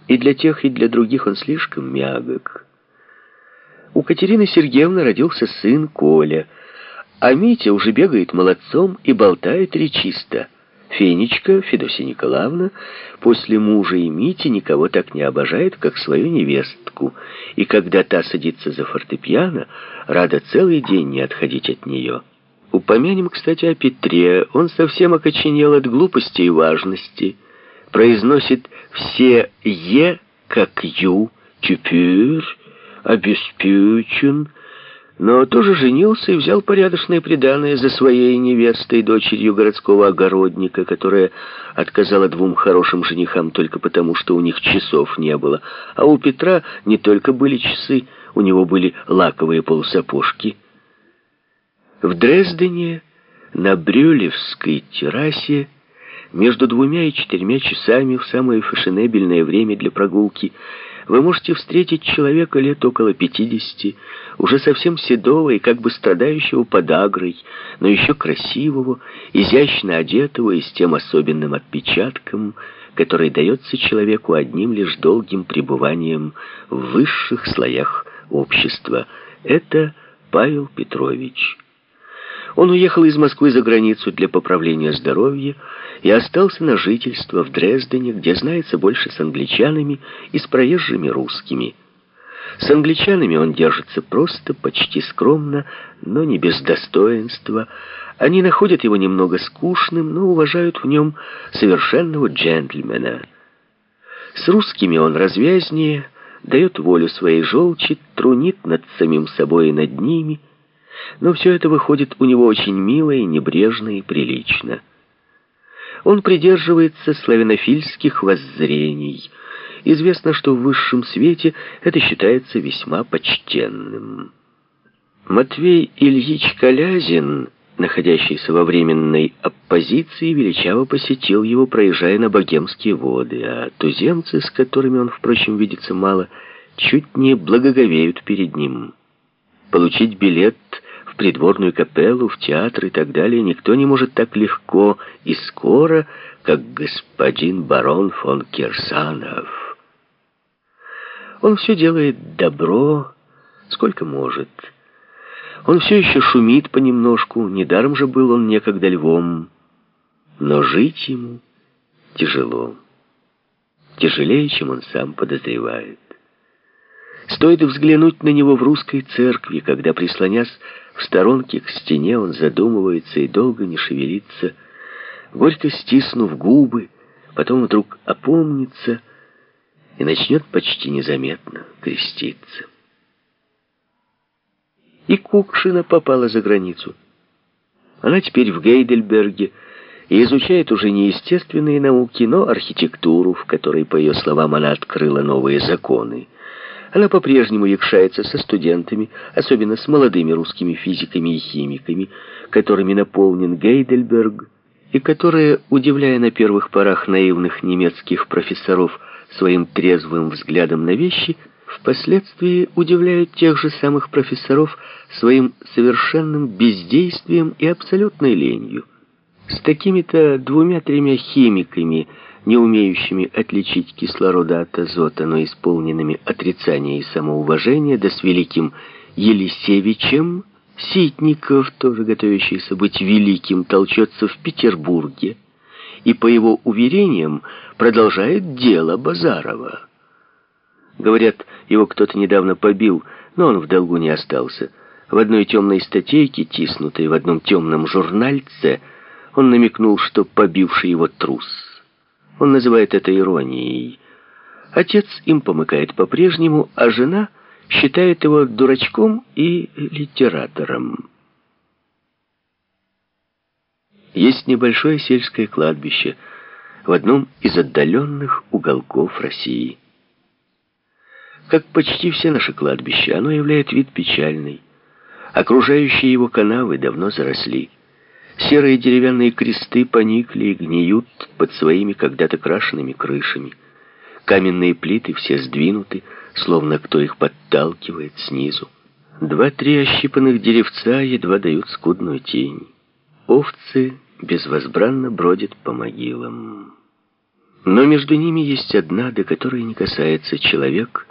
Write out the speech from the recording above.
И для тех, и для других он слишком мягок. У Катерины Сергеевны родился сын Коля, а Митя уже бегает молодцом и болтает речисто. Фенечка, Федосия Николаевна, после мужа и Мити никого так не обожает, как свою невестку, и когда та садится за фортепиано, рада целый день не отходить от нее. Упомянем, кстати, о Петре. Он совсем окоченел от глупости и важности, произносит все «е» как «ю», «тюпюр», «обеспечен», но тоже женился и взял порядочное приданое за своей невестой, дочерью городского огородника, которая отказала 2 хорошим женихам только потому, что у них часов не было. А у Петра не только были часы, у него были лаковые полусапожки. В Дрездене на Брюлевской террасе между 2 и 4 часами в самое фешенебельное время для прогулки вы можете встретить человека лет около 50, уже совсем седого и как бы страдающего подагрой, но еще красивого, изящно одетого и с тем особенным отпечатком, который дается человеку одним лишь долгим пребыванием в высших слоях общества. Это Павел Петрович. Он уехал из Москвы за границу для поправления здоровья и остался на жительство в Дрездене, где знается больше с англичанами и с проезжими русскими. С англичанами он держится просто, почти скромно, но не без достоинства. Они находят его немного скучным, но уважают в нем совершенного джентльмена. С русскими он развязнее, дает волю своей желчи, трунит над самим собой и над ними, но все это выходит у него очень мило и небрежно и прилично. Он придерживается славянофильских воззрений. Известно, что в высшем свете это считается весьма почтенным. Матвей Ильич Колязин, находящийся во временной оппозиции, величаво посетил его, проезжая на богемские воды, а туземцы, с которыми он, впрочем, видится мало, чуть не благоговеют перед ним. Получить билет в придворную капеллу, в театр и так далее никто не может так легко и скоро, как господин барон фон Кирсанов. Он все делает добро, сколько может. Он все еще шумит понемножку, недаром же был он некогда львом. Но жить ему тяжело. Тяжелее, чем он сам подозревает. Стоит взглянуть на него в русской церкви, когда, прислонясь в сторонке к стене, он задумывается и долго не шевелится, горько стиснув губы, потом вдруг опомнится и начнет почти незаметно креститься. И Кукшина попала за границу. Она теперь в Гейдельберге и изучает уже не естественные науки, но архитектуру, в которой, по ее словам, она открыла новые законы. Она по-прежнему якшается со студентами, особенно с молодыми русскими физиками и химиками, которыми наполнен Гейдельберг, и которые, удивляя на первых порах наивных немецких профессоров своим трезвым взглядом на вещи, впоследствии удивляют тех же самых профессоров своим совершенным бездействием и абсолютной ленью. С такими-то 2-3 химиками, не умеющими отличить кислорода от азота, но исполненными отрицания и самоуважения, да с великим Елисевичем, Ситников, тоже готовящийся быть великим, толчется в Петербурге и, по его уверениям, продолжает дело Базарова. Говорят, его кто-то недавно побил, но он в долгу не остался. В одной темной статейке, тиснутой в одном темном журнальце, он намекнул, что побивший его трус. Он называет это иронией. Отец им помыкает по-прежнему, а жена считает его дурачком и литератором. Есть небольшое сельское кладбище в одном из отдаленных уголков России. Как почти все наши кладбища, оно являет вид печальный. Окружающие его канавы давно заросли. Серые деревянные кресты поникли и гниют под своими когда-то крашенными крышами. Каменные плиты все сдвинуты, словно кто их подталкивает снизу. 2-3 ощипанных деревца едва дают скудную тень. Овцы безвозбранно бродят по могилам. Но между ними есть одна, до которой не касается человек,